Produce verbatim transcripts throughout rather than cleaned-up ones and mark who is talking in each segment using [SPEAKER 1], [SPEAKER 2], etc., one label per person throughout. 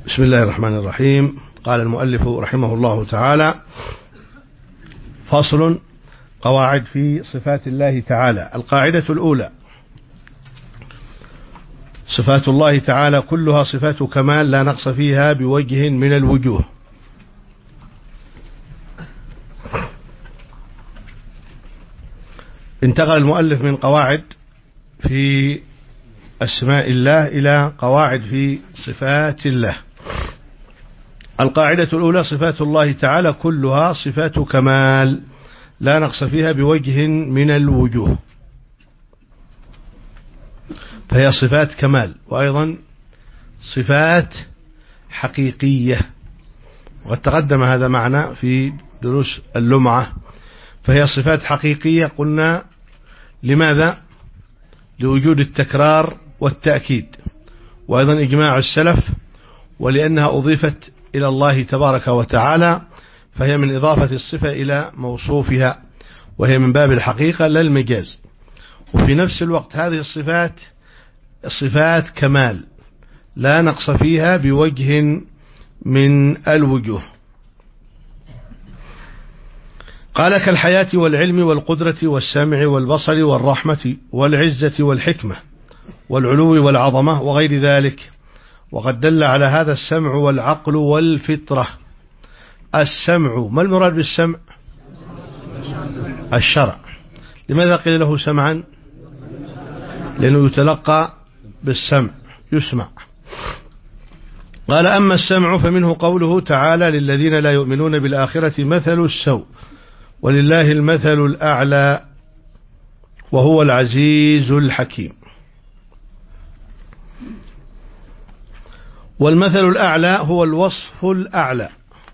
[SPEAKER 1] بسم الله الرحمن الرحيم. قال المؤلف رحمه الله تعالى: فصل: قواعد في صفات الله تعالى. القاعدة الأولى: صفات الله تعالى كلها صفات كمال لا نقص فيها بوجه من الوجوه. انتقل المؤلف من قواعد في أسماء الله إلى قواعد في صفات الله. القاعدة الأولى: صفات الله تعالى كلها صفات كمال لا نقص فيها بوجه من الوجوه، فهي صفات كمال وأيضا صفات حقيقية، وقد تقدم هذا معنا في دروس اللمعة. فهي صفات حقيقية، قلنا لماذا؟ لوجود التكرار والتأكيد، وأيضا إجماع السلف، ولأنها أضيفت إلى الله تبارك وتعالى، فهي من إضافة الصفة إلى موصوفها، وهي من باب الحقيقة لا المجاز. وفي نفس الوقت هذه الصفات صفات كمال لا نقص فيها بوجه من الوجوه. قال: كالحياة والعلم والقدرة والسمع والبصر والرحمة والعزة والحكمة والعلو والعظمة وغير ذلك. وقد دل على هذا السمع والعقل والفطرة. السمع، ما المراد بالسمع؟ الشرع. لماذا قيل له سمعا؟ لأنه يتلقى بالسمع، يسمع. قال: أما السمع فمنه قوله تعالى: للذين لا يؤمنون بالآخرة مثل السوء ولله المثل الأعلى وهو العزيز الحكيم. والمثل الأعلى هو الوصف الأعلى.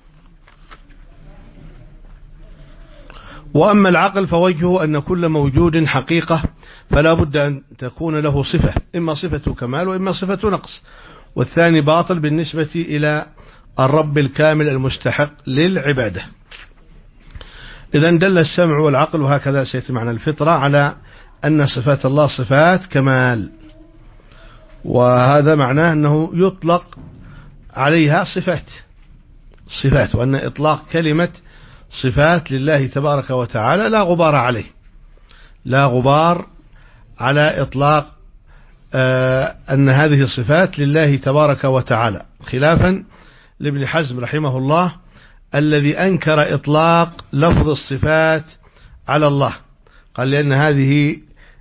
[SPEAKER 1] وأما العقل فوجهه أن كل موجود حقيقة فلا بد أن تكون له صفة، إما صفة كمال وإما صفة نقص، والثاني باطل بالنسبة إلى الرب الكامل المستحق للعبادة. إذن دل السمع والعقل، وهكذا سيأتي معنا الفطرة، على أن صفات الله صفات كمال، وهذا معناه أنه يطلق عليها صفات صفات وأن إطلاق كلمة صفات لله تبارك وتعالى لا غبار عليه، لا غبار على إطلاق آه أن هذه الصفات لله تبارك وتعالى، خلافا لابن حزم رحمه الله الذي أنكر إطلاق لفظ الصفات على الله. قال لأن هذه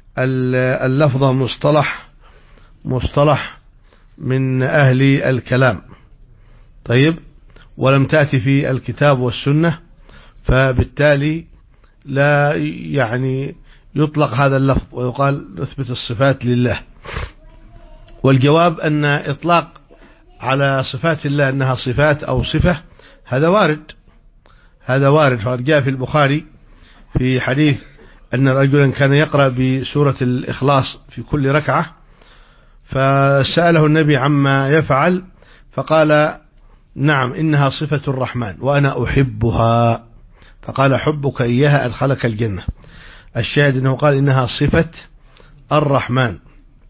[SPEAKER 1] اللفظة مصطلح مصطلح من أهل الكلام، طيب، ولم تأتي في الكتاب والسنة، فبالتالي لا يعني يطلق هذا اللفظ ويقال نثبت الصفات لله. والجواب أن إطلاق على صفات الله أنها صفات أو صفة هذا وارد، هذا وارد. فقد جاء في البخاري في حديث أن رجلا كان يقرأ بسورة الإخلاص في كل ركعة، فسأله النبي عما يفعل فقال: نعم إنها صفة الرحمن وأنا أحبها. فقال: حبك إياها أدخلك الجنة. الشاهد أنه قال إنها صفة الرحمن.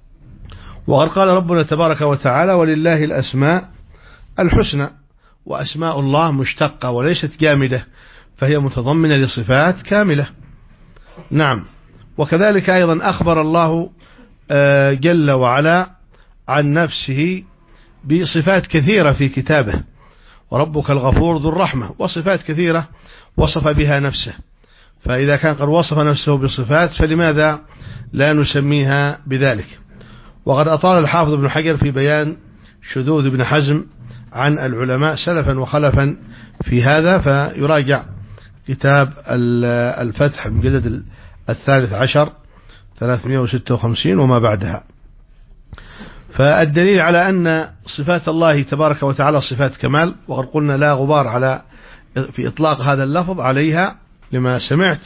[SPEAKER 1] وقد قال ربنا تبارك وتعالى: ولله الأسماء الحسنى. وأسماء الله مشتقة وليست جامدة، فهي متضمنة لصفات كاملة. نعم. وكذلك أيضا أخبر الله جل وعلا عن نفسه بصفات كثيرة في كتابه: وربك الغفور ذو الرحمة، وصفات كثيرة وصف بها نفسه. فإذا كان قد وصف نفسه بصفات فلماذا لا نسميها بذلك؟ وقد أطال الحافظ ابن حجر في بيان شذوذ ابن حزم عن العلماء سلفا وخلفا في هذا، فيراجع كتاب الفتح المجلد الثالث عشر ثلاثمائة وستة وخمسين وما بعدها. فالدليل على أن صفات الله تبارك وتعالى صفات كمال، وقد قلنا لا غبار على في إطلاق هذا اللفظ عليها لما سمعت.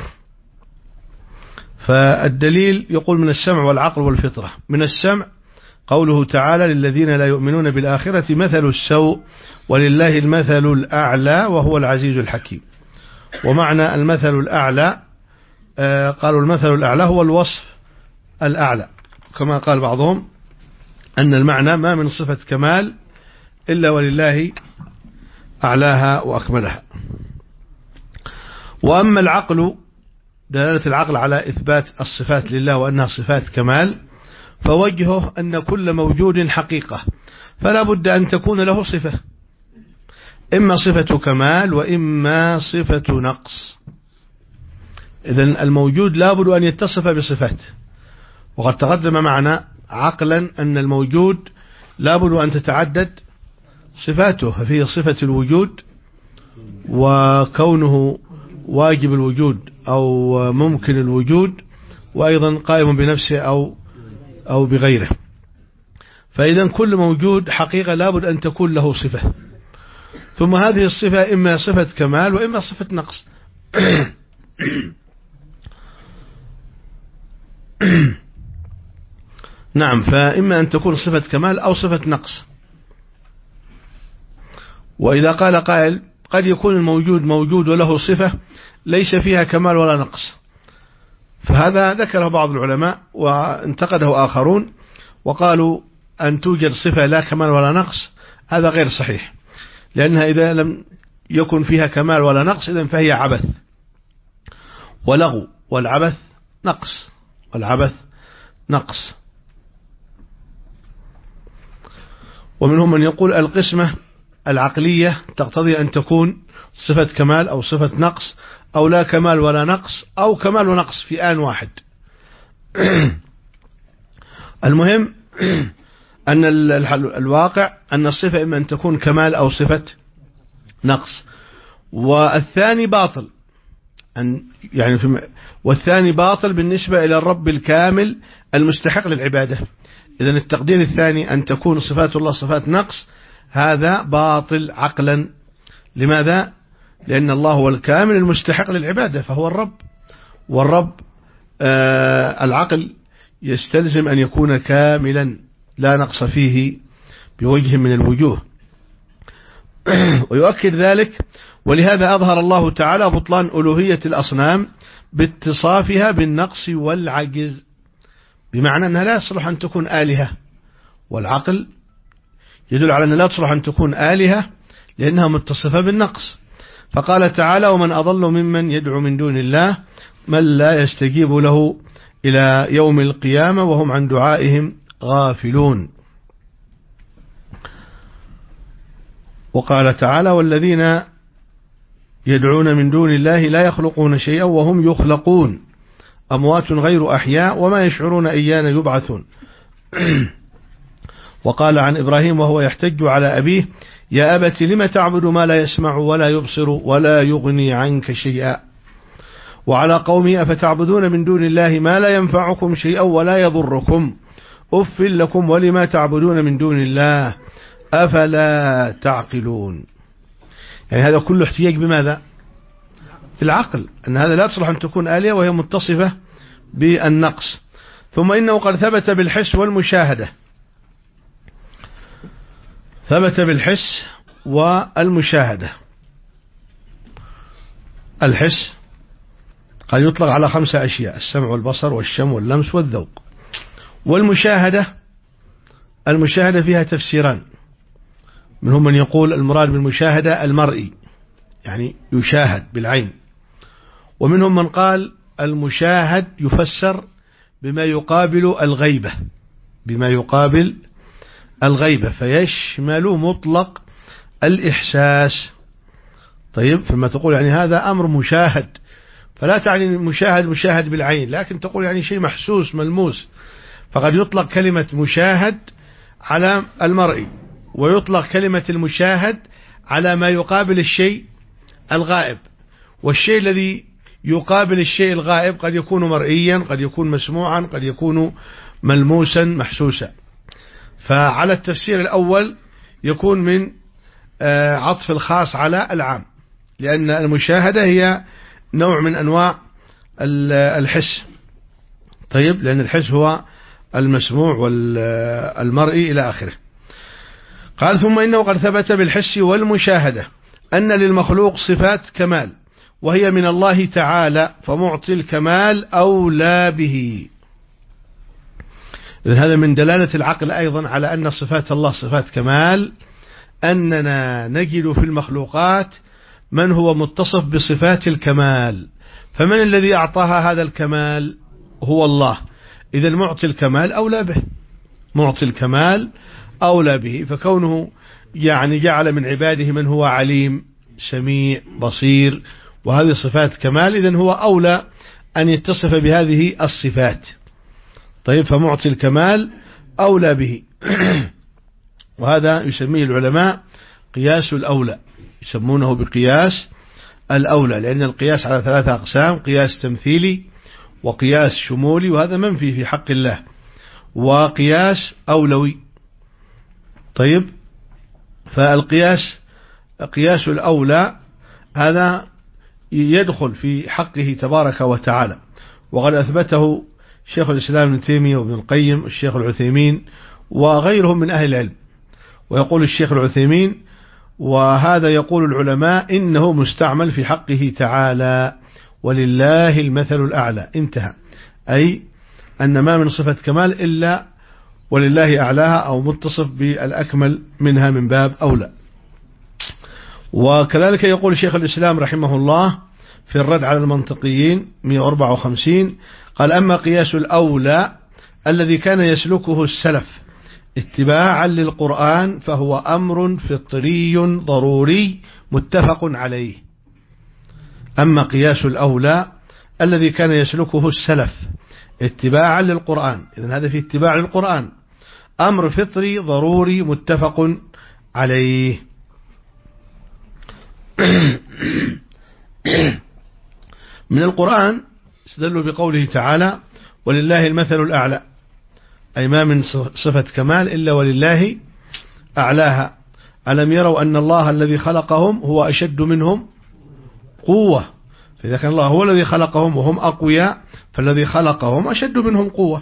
[SPEAKER 1] فالدليل يقول: من السمع والعقل والفطرة. من السمع قوله تعالى: للذين لا يؤمنون بالآخرة مثل السوء ولله المثل الأعلى وهو العزيز الحكيم. ومعنى المثل الأعلى آه قالوا المثل الأعلى هو الوصف الأعلى، كما قال بعضهم أن المعنى ما من صفة كمال إلا ولله أعلاها وأكملها. وأما العقل، دلالة العقل على إثبات الصفات لله وأنها صفات كمال، فوجهه أن كل موجود حقيقة، فلا بد أن تكون له صفة، إما صفة كمال وإما صفة نقص. إذن الموجود لا بد أن يتصف بصفات، وقد تقدم معنا عقلا أن الموجود لا بد أن تتعدد صفاته، ففيه صفة الوجود وكونه واجب الوجود أو ممكن الوجود، وأيضا قائم بنفسه أو أو بغيره. فإذا كل موجود حقيقة لا بد أن تكون له صفة، ثم هذه الصفة إما صفة كمال وإما صفة نقص. نعم، فإما أن تكون صفة كمال أو صفة نقص. وإذا قال قائل قد يكون الموجود موجود وله صفة ليس فيها كمال ولا نقص، فهذا ذكره بعض العلماء وانتقده آخرون وقالوا أن توجد صفة لا كمال ولا نقص هذا غير صحيح، لأنها إذا لم يكن فيها كمال ولا نقص إذن فهي عبث ولغو، والعبث نقص، والعبث نقص. ومنهم من يقول القسمة العقلية تقتضي أن تكون صفة كمال أو صفة نقص، أو لا كمال ولا نقص، أو كمال ونقص في آن واحد. المهم أن الواقع أن الصفة إما أن تكون كمال أو صفة نقص، والثاني باطل أن يعني في والثاني باطل بالنسبة إلى الرب الكامل المستحق للعبادة. إذن التقدير الثاني أن تكون صفات الله صفات نقص هذا باطل عقلا. لماذا؟ لأن الله هو الكامل المستحق للعبادة، فهو الرب، والرب آه العقل يستلزم أن يكون كاملا لا نقص فيه بوجه من الوجوه. ويؤكد ذلك، ولهذا أظهر الله تعالى بطلان ألوهية الأصنام باتصافها بالنقص والعجز، بمعنى أنها لا يصلح أن تكون آلهة، والعقل يدل على أنها لا تصلح أن تكون آلهة لأنها متصفة بالنقص. فقال تعالى ومن أضل ممن يدعو من دون الله من لا يستجيب له إلى يوم القيامة وهم عن دعائهم غافلون. وقال تعالى والذين يدعون من دون الله لا يخلقون شيئا وهم يخلقون أموات غير أحياء وما يشعرون أيان يبعثون. وقال عن إبراهيم وهو يحتج على أبيه يا أبت لم تعبد ما لا يسمع ولا يبصر ولا يغني عنك شيئا. وعلى قومه أفتعبدون من دون الله ما لا ينفعكم شيئا ولا يضركم أف لكم ولما تعبدون من دون الله أفلا تعقلون. يعني هذا كله احتياج بماذا؟ العقل، أن هذا لا تصلح أن تكون آلهة وهي متصفة بالنقص. ثم إنه قد ثبت بالحس والمشاهدة، ثبت بالحس والمشاهدة. الحس قد يطلق على خمسة أشياء: السمع والبصر والشم واللمس والذوق. والمشاهدة، المشاهدة فيها تفسيران، منهم من يقول المراد بالمشاهدة المرئي يعني يشاهد بالعين، ومنهم من قال المشاهد يفسر بما يقابل الغيبة، بما يقابل الغيبة فيشمل مطلق الإحساس. طيب، فما تقول يعني هذا أمر مشاهد، فلا تعني مشاهد مشاهد بالعين، لكن تقول يعني شيء محسوس ملموس، فقد يطلق كلمة مشاهد على المرئي، ويطلق كلمة المشاهد على ما يقابل الشيء الغائب. والشيء الذي يقابل الشيء الغائب قد يكون مرئيا، قد يكون مسموعا، قد يكون ملموسا محسوسا. فعلى التفسير الأول يكون من عطف الخاص على العام، لأن المشاهدة هي نوع من أنواع الحس. طيب، لأن الحس هو المسموع والمرئي إلى آخره. قال ثم إنه قد ثبت بالحس والمشاهدة أن للمخلوق صفات كمال وهي من الله تعالى، فمعطي الكمال أولى به. إذن هذا من دلالة العقل أيضا على أن صفات الله صفات كمال، أننا نجد في المخلوقات من هو متصف بصفات الكمال، فمن الذي أعطاها هذا الكمال؟ هو الله. إذا معطي الكمال أولى به، معطي الكمال أولى به، فكونه يعني جعل من عباده من هو عليم سميع بصير وهذه صفات كمال، إذن هو أولى أن يتصف بهذه الصفات. طيب، فمعطي الكمال أولى به. وهذا يسميه العلماء قياس الأولى، يسمونه بقياس الأولى، لأن القياس على ثلاثة أقسام: قياس تمثيلي، وقياس شمولي، وهذا منفي في حق الله، وقياس أولوي. طيب، فالقياس قياس الأولى هذا يدخل في حقه تبارك وتعالى، وقد أثبته شيخ الإسلام ابن تيمية وابن القيم والشيخ العثيمين وغيرهم من أهل العلم. ويقول الشيخ العثيمين: وهذا يقول العلماء إنه مستعمل في حقه تعالى ولله المثل الأعلى، انتهى. أي أن ما من صفة كمال إلا ولله أعلاها أو متصف بالأكمل منها من باب أولى. وكذلك يقول شيخ الإسلام رحمه الله في الرد على المنطقيين مئة وأربعة وخمسين، قال: أما قياس الأولى الذي كان يسلكه السلف اتباعا للقرآن فهو أمر فطري ضروري متفق عليه. أما قياس الأولى الذي كان يسلكه السلف اتباعا للقرآن، إذن هذا في اتباع للقرآن، أمر فطري ضروري متفق عليه. من القرآن استدلوا بقوله تعالى: ولله المثل الأعلى، أي ما من صفة كمال إلا ولله أعلاها. ألم يروا أن الله الذي خلقهم هو أشد منهم قوة، فإذا كان الله هو الذي خلقهم وهم أقوياء فالذي خلقهم أشد منهم قوة.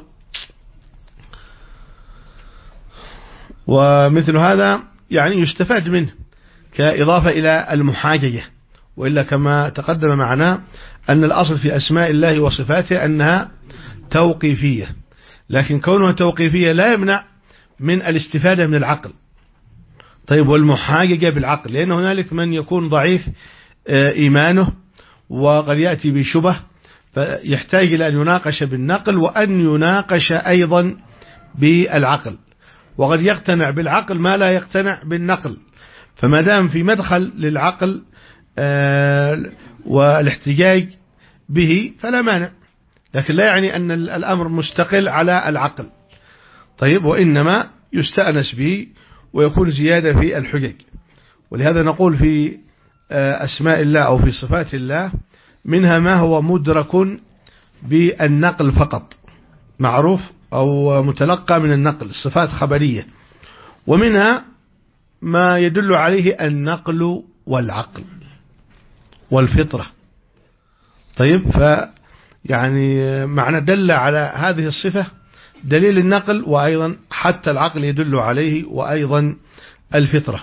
[SPEAKER 1] ومثل هذا يعني يستفاد منه كإضافة إلى المحاججة، وإلا كما تقدم معنا أن الأصل في أسماء الله وصفاته أنها توقيفية، لكن كونها توقيفية لا يمنع من الاستفادة من العقل. طيب، والمحاججة بالعقل، لأن هنالك من يكون ضعيف إيمانه وقد يأتي بشبه فيحتاج إلى أن يناقش بالنقل وأن يناقش أيضا بالعقل، وقد يقتنع بالعقل ما لا يقتنع بالنقل، فما دام في مدخل للعقل والاحتجاج به فلا مانع، لكن لا يعني أن الأمر مستقل على العقل. طيب، وإنما يستأنس به ويكون زيادة في الحجج. ولهذا نقول في أسماء الله أو في صفات الله منها ما هو مدرك بالنقل فقط، معروف أو متلقى من النقل، الصفات خبرية، ومنها ما يدل عليه النقل والعقل والفطرة. طيب، ف يعني معنى دل على هذه الصفة دليل النقل، وأيضا حتى العقل يدل عليه، وأيضا الفطرة.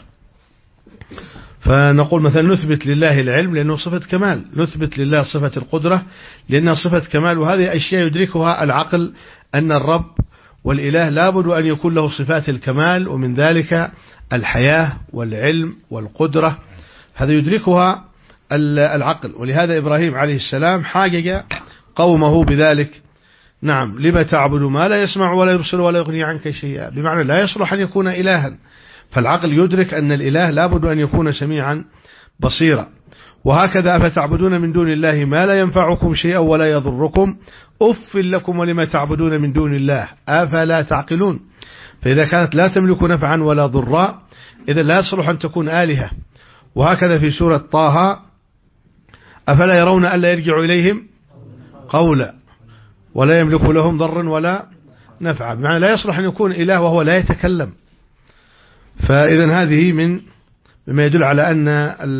[SPEAKER 1] فنقول مثلا نثبت لله العلم لأنه صفة كمال، نثبت لله صفة القدرة لأنها صفة كمال، وهذه أشياء يدركها العقل أن الرب والإله لابد أن يكون له صفات الكمال، ومن ذلك الحياة والعلم والقدرة، هذا يدركها العقل. ولهذا إبراهيم عليه السلام حاجج قومه بذلك: نعم، لما تعبد ما لا يسمع ولا يبصر ولا يغني عنك شيئا، بمعنى لا يصلح أن يكون إلها، فالعقل يدرك أن الإله لابد أن يكون سميعا بصيرا. وهكذا: أفتعبدون من دون الله ما لا ينفعكم شيئا ولا يضركم أف لكم ولما تعبدون من دون الله أفلا تعقلون. فإذا كانت لا تملك نفعا ولا ضرا إذا لا يصلح أن تكون آلهة. وهكذا في سورة طه: أفلا يرون ألا يرجع إليهم قولا ولا يملك لهم ضرا ولا نفعا، بمعنى لا يصلح أن يكون إله وهو لا يتكلم. فإذا هذه من مما يدل على أن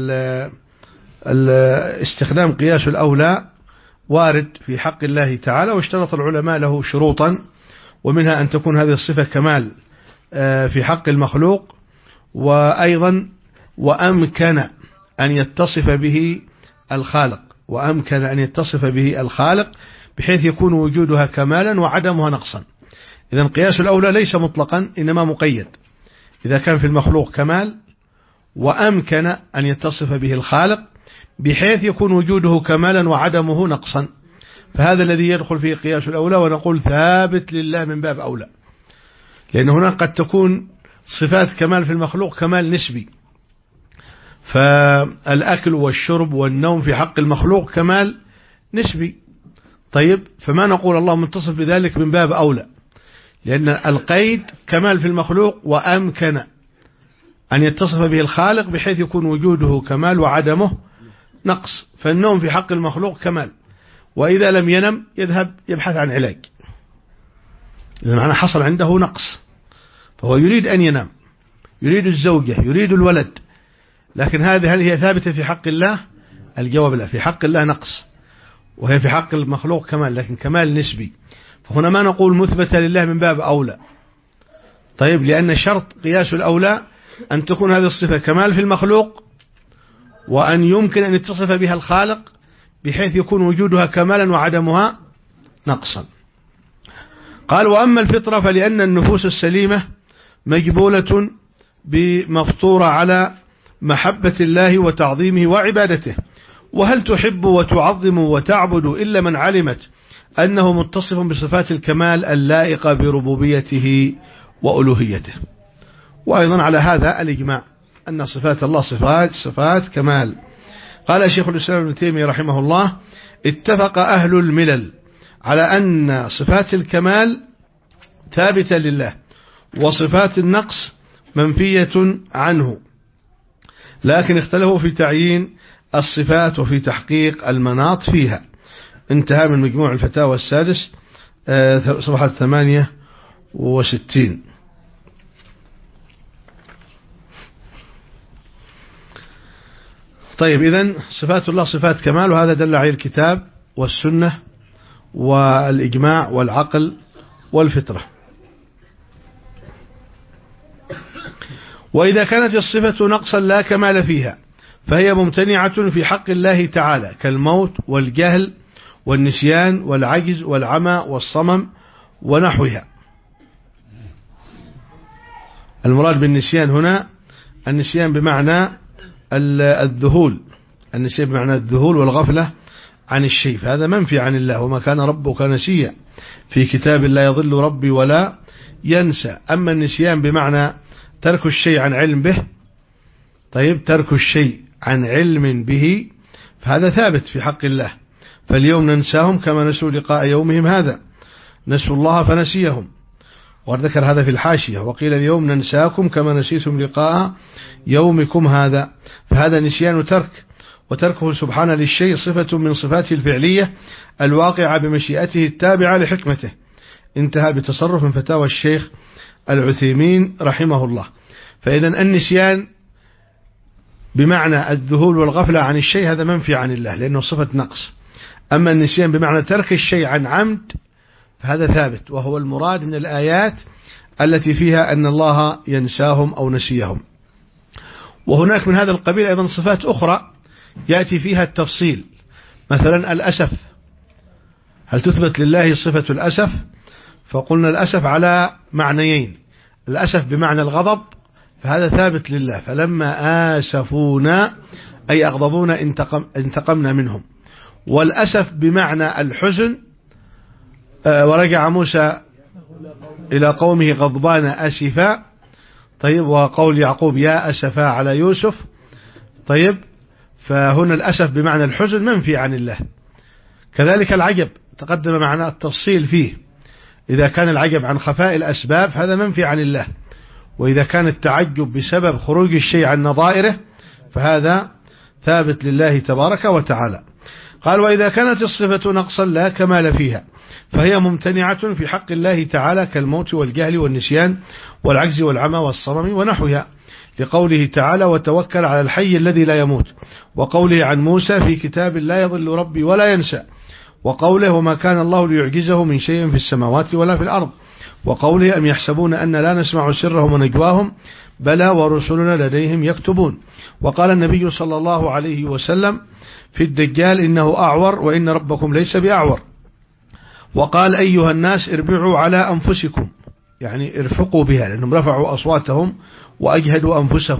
[SPEAKER 1] استخدام قياس الأولى وارد في حق الله تعالى، واشترط العلماء له شروطا، ومنها أن تكون هذه الصفة كمال في حق المخلوق، وأيضا وأمكن أن يتصف به الخالق، وأمكن أن يتصف به الخالق بحيث يكون وجودها كمالا وعدمها نقصا. إذن قياس الأولى ليس مطلقا، إنما مقيد. إذا كان في المخلوق كمال وأمكن أن يتصف به الخالق بحيث يكون وجوده كمالا وعدمه نقصا، فهذا الذي يدخل فيه قياس الأولى، ونقول ثابت لله من باب أولى، لأن هنا قد تكون صفات كمال في المخلوق كمال نسبي، فالأكل والشرب والنوم في حق المخلوق كمال نسبي. طيب، فما نقول الله متصف بذلك من باب أولى، لأن القيد كمال في المخلوق وأمكن أن يتصف به الخالق بحيث يكون وجوده كمال وعدمه نقص، فالنوم في حق المخلوق كمال، وإذا لم ينم يذهب يبحث عن علاج، إذا معنى حصل عنده نقص، فهو يريد أن ينام، يريد الزوجة، يريد الولد، لكن هذه هل هي ثابتة في حق الله؟ الجواب لا، في حق الله نقص، وهي في حق المخلوق كمال، لكن كمال نسبي، فهنا ما نقول مثبتة لله من باب أولى. طيب، لأن شرط قياس الأولى أن تكون هذه الصفة كمال في المخلوق، وأن يمكن أن يتصف بها الخالق بحيث يكون وجودها كمالا وعدمها نقصا. قال: وأما الفطرة فلأن النفوس السليمة مجبولة بمفطورة على محبة الله وتعظيمه وعبادته، وهل تحب وتعظم وتعبد إلا من علمت أنه متصف بصفات الكمال اللائقة بربوبيته وألوهيته. وأيضا على هذا الإجماع أن صفات الله صفات صفات كمال. قال شيخ الإسلام ابن تيمية رحمه الله: اتفق أهل الملل على أن صفات الكمال ثابتة لله، وصفات النقص منفية عنه، لكن اختلفوا في تعيين الصفات وفي تحقيق المناط فيها. انتهى من مجموع الفتاوى السادس صفحة ثمانية وستين. طيب، إذن صفات الله صفات كمال، وهذا دل عليه الكتاب والسنة والإجماع والعقل والفطرة. وإذا كانت الصفة نقصا لا كمال فيها فهي ممتنعة في حق الله تعالى، كالموت والجهل والنسيان والعجز والعمى والصمم ونحوها. المراد بالنسيان هنا النسيان بمعنى الذهول، النسيان بمعنى الذهول والغفلة عن الشيء، فهذا منفي عن الله. وما كان ربك نسيا، في كتاب لا يضل ربي ولا ينسى. أما النسيان بمعنى ترك الشيء عن علم به، طيب ترك الشيء عن علم به فهذا ثابت في حق الله. فاليوم ننساهم كما نسوا لقاء يومهم هذا، نسوا الله فنسيهم، وذكر هذا في الحاشية: وقيل اليوم ننساكم كما نسيتم لقاء يومكم هذا. فهذا نسيان ترك، وتركه سبحانه للشيء صفة من صفاته الفعلية الواقعة بمشيئته التابعة لحكمته. انتهى بتصرف من فتاوى الشيخ العثيمين رحمه الله. فإذا النسيان بمعنى الذهول والغفلة عن الشيء هذا منفي عن الله لأنه صفة نقص. أما النسيان بمعنى ترك الشيء عن عمد فهذا ثابت، وهو المراد من الآيات التي فيها أن الله ينساهم أو نسيهم. وهناك من هذا القبيل أيضا صفات أخرى يأتي فيها التفصيل، مثلا الأسف، هل تثبت لله صفة الأسف؟ فقلنا الأسف على معنيين: الأسف بمعنى الغضب فهذا ثابت لله، فلما آسفونا أي أغضبونا انتقم انتقمنا منهم. والأسف بمعنى الحزن، ورجع موسى إلى قومه غضبان أسفا، طيب، وقول يعقوب يا أسفا على يوسف، طيب، فهنا الأسف بمعنى الحزن منفي عن الله. كذلك العجب تقدم معنا التفصيل فيه، إذا كان العجب عن خفاء الأسباب هذا منفي عن الله، وإذا كان التعجب بسبب خروج الشيء عن نظائره فهذا ثابت لله تبارك وتعالى. قال: وإذا كانت الصفة نقصا لا كمال فيها فهي ممتنعة في حق الله تعالى، كالموت والجهل والنسيان والعجز والعمى والصمم ونحوها، لقوله تعالى: وتوكل على الحي الذي لا يموت، وقوله عن موسى في كتاب لا يضل ربي ولا ينسى، وقوله: وما كان الله ليعجزه من شيء في السماوات ولا في الأرض، وقوله: أم يحسبون أن لا نسمع سرهم ونجواهم بلى ورسلنا لديهم يكتبون. وقال النبي صلى الله عليه وسلم في الدجال: إنه أعور وإن ربكم ليس بأعور. وقال: أيها الناس اربعوا على أنفسكم، يعني ارفقوا بها، لأنهم رفعوا أصواتهم وأجهدوا أنفسهم،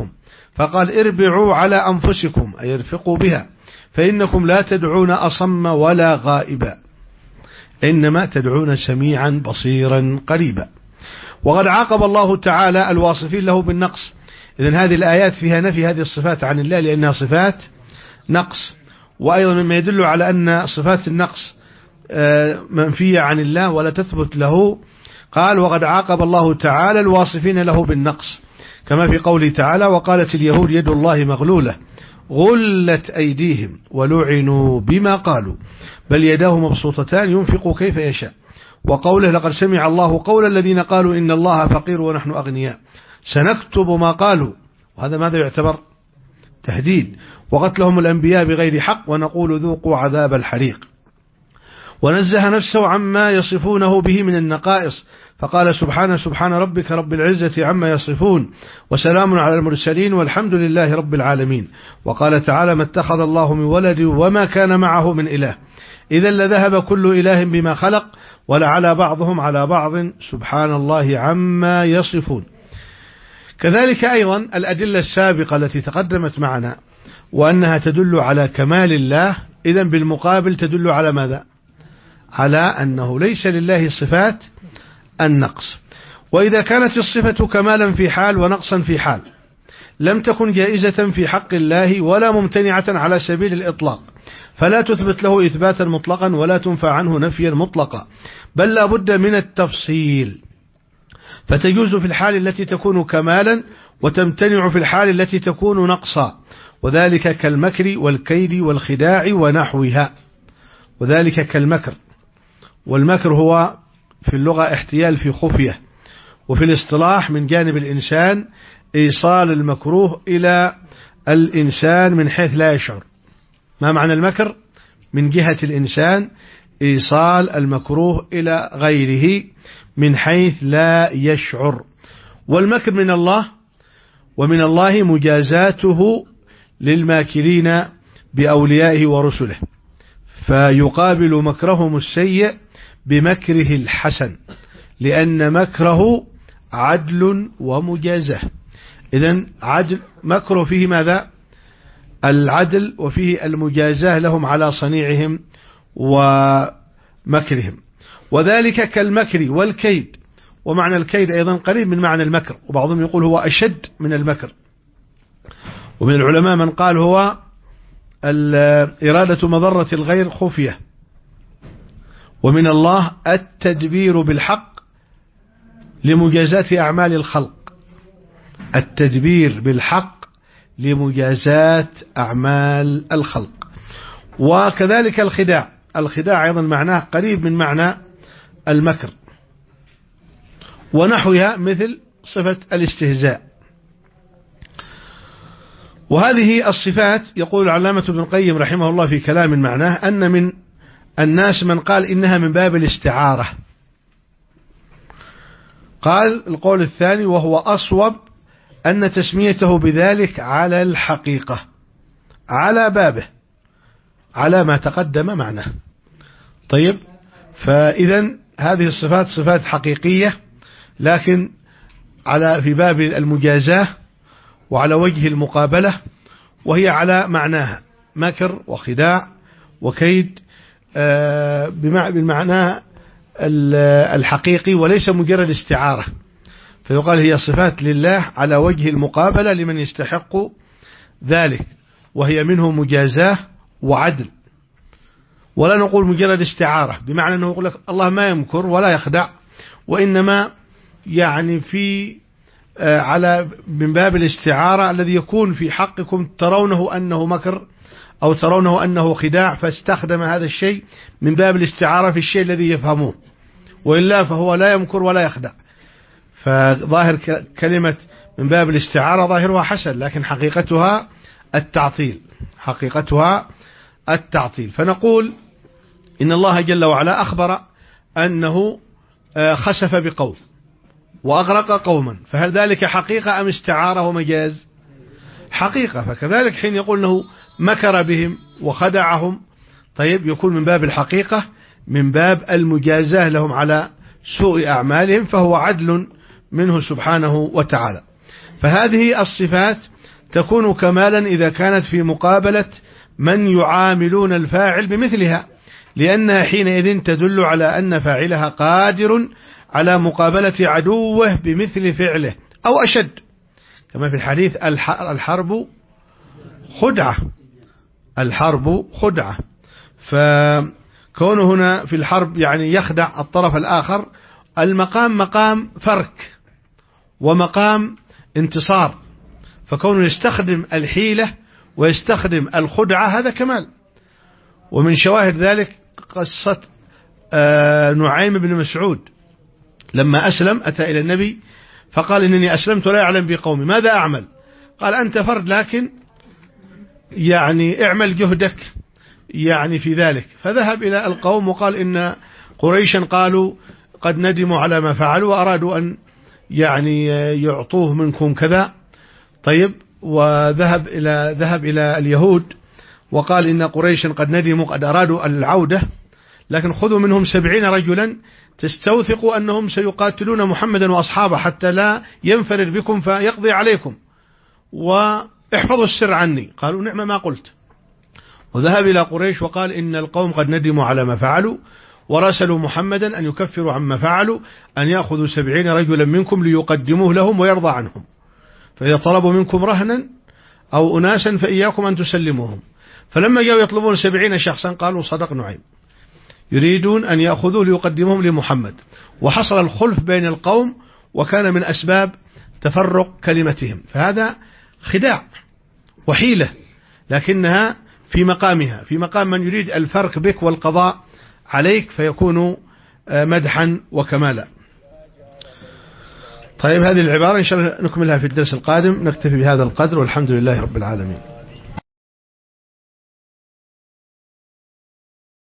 [SPEAKER 1] فقال اربعوا على أنفسكم أي ارفقوا بها فإنكم لا تدعون أصم ولا غائبا إنما تدعون سميعا بصيرا قريبا. وقد عاقب الله تعالى الواصفين له بالنقص. إذن هذه الآيات فيها نفي هذه الصفات عن الله لأنها صفات نقص، وأيضا مما يدل على أن صفات النقص منفية عن الله ولا تثبت له. قال وقد عاقب الله تعالى الواصفين له بالنقص كما في قوله تعالى وقالت اليهود يد الله مغلولة غلت أيديهم ولعنوا بما قالوا بل يداه مبسوطتان ينفق كيف يشاء. وقوله لقد سمع الله قول الذين قالوا إن الله فقير ونحن أغنياء سنكتب ما قالوا، وهذا ماذا يعتبر تهديد، وقتلهم الأنبياء بغير حق ونقول ذوقوا عذاب الحريق. ونزه نفسه عما يصفونه به من النقائص فقال سبحانه سبحان ربك رب العزة عما يصفون وسلام على المرسلين والحمد لله رب العالمين. وقال تعالى ما اتخذ الله من ولد وما كان معه من إله إذا لذهب كل إله بما خلق ولعلى بعضهم على بعض سبحان الله عما يصفون. كذلك أيضا الأدلة السابقة التي تقدمت معنا وأنها تدل على كمال الله، إذن بالمقابل تدل على ماذا؟ على أنه ليس لله صفات النقص. وإذا كانت الصفة كمالا في حال ونقصا في حال لم تكن جائزة في حق الله ولا ممتنعة على سبيل الإطلاق فلا تثبت له إثباتا مطلقا ولا تنفع عنه نفيا مطلقا، بل لا بد من التفصيل، فتجوز في الحال التي تكون كمالا وتمتنع في الحال التي تكون نقصا، وذلك كالمكر والكيد والخداع ونحوها. وذلك كالمكر، والمكر هو في اللغة احتيال في خفية، وفي الاصطلاح من جانب الإنسان إيصال المكروه إلى الإنسان من حيث لا يشعر. ما معنى المكر؟ من جهة الإنسان إيصال المكروه إلى غيره من حيث لا يشعر. والمكر من الله، ومن الله مجازاته للماكرين بأوليائه ورسله، فيقابل مكرهم السيء بمكره الحسن لأن مكره عدل ومجازة. إذن عدل مكره فيه ماذا؟ العدل، وفيه المجازاه لهم على صنيعهم ومكرهم. وذلك كالمكر والكيد، ومعنى الكيد أيضا قريب من معنى المكر، وبعضهم يقول هو أشد من المكر. ومن العلماء من قال هو إرادة مضرة الغير خفية. ومن الله التدبير بالحق لمجازات أعمال الخلق، التدبير بالحق لمجازات أعمال الخلق. وكذلك الخداع، الخداع أيضا معناه قريب من معنى المكر، ونحوها مثل صفة الاستهزاء. وهذه الصفات يقول العلامة ابن القيم رحمه الله في كلام معناه أن من الناس من قال إنها من باب الاستعارة. قال القول الثاني وهو أصوب أن تسميته بذلك على الحقيقة، على بابه، على ما تقدم معناه. طيب، فإذا هذه الصفات صفات حقيقية لكن على في باب المجازاة وعلى وجه المقابلة، وهي على معناها مكر وخداع وكيد بالمعنى الحقيقي وليس مجرد استعارة. فيقال هي صفات لله على وجه المقابلة لمن يستحق ذلك، وهي منه مجازاة وعدل. ولا نقول مجرد استعارة بمعنى أنه يقول لك الله ما يمكر ولا يخدع، وإنما يعني في على من باب الاستعارة الذي يكون في حقكم ترونه أنه مكر أو ترونه أنه خداع، فاستخدم هذا الشيء من باب الاستعارة في الشيء الذي يفهموه، وإلا فهو لا يمكر ولا يخدع. فظاهر كلمة من باب الاستعارة ظاهرها حسن، لكن حقيقتها التعطيل، حقيقتها التعطيل. فنقول إن الله جل وعلا أخبر أنه خسف بقوم وأغرق قوما، فهل ذلك حقيقة أم استعارة ومجاز؟ حقيقة. فكذلك حين يقول أنه مكر بهم وخدعهم، طيب يكون من باب الحقيقة، من باب المجازاة لهم على سوء أعمالهم، فهو عدل منه سبحانه وتعالى. فهذه الصفات تكون كمالا إذا كانت في مقابلة من يعاملون الفاعل بمثلها، لأنها حينئذ تدل على أن فاعلها قادر على مقابلة عدوه بمثل فعله أو أشد، كما في الحديث الحرب خدعة، الحرب خدعة. فكونه هنا في الحرب يعني يخدع الطرف الآخر، المقام مقام فرك ومقام انتصار، فكونه يستخدم الحيلة ويستخدم الخدعة هذا كمال. ومن شواهد ذلك قصة نعيم بن مسعود لما أسلم أتى إلى النبي فقال إنني أسلمت لا أعلم بقومي ماذا أعمل؟ قال أنت فرد لكن يعني اعمل جهدك يعني في ذلك. فذهب إلى القوم وقال إن قريشا قالوا قد ندموا على ما فعلوا وأرادوا أن يعني يعطوه منكم كذا. طيب، وذهب إلى ذهب إلى اليهود وقال إن قريشا قد ندموا قد أرادوا العودة، لكن خذوا منهم سبعين رجلا تستوثقوا أنهم سيقاتلون محمدا وأصحابه حتى لا ينفرد بكم فيقضي عليكم، واحفظوا السر عني. قالوا نعم ما قلت. وذهب إلى قريش وقال إن القوم قد ندموا على ما فعلوا ورسلوا محمدا أن يكفروا عما فعلوا، أن يأخذوا سبعين رجلا منكم ليقدموه لهم ويرضى عنهم، فإذا طلبوا منكم رهنا أو أناسا فإياكم أن تسلموهم. فلما جاءوا يطلبون سبعين شخصا قالوا صدق نعيم، يريدون أن يأخذوا ليقدموهم لمحمد، وحصل الخلف بين القوم وكان من أسباب تفرق كلمتهم. فهذا خداع وحيلة، لكنها في مقامها، في مقام من يريد الفرق بك والقضاء عليك فيكون مدحا وكمالا. طيب، هذه العبارة إن شاء الله نكملها في الدرس القادم. نكتفي بهذا القدر والحمد لله رب العالمين.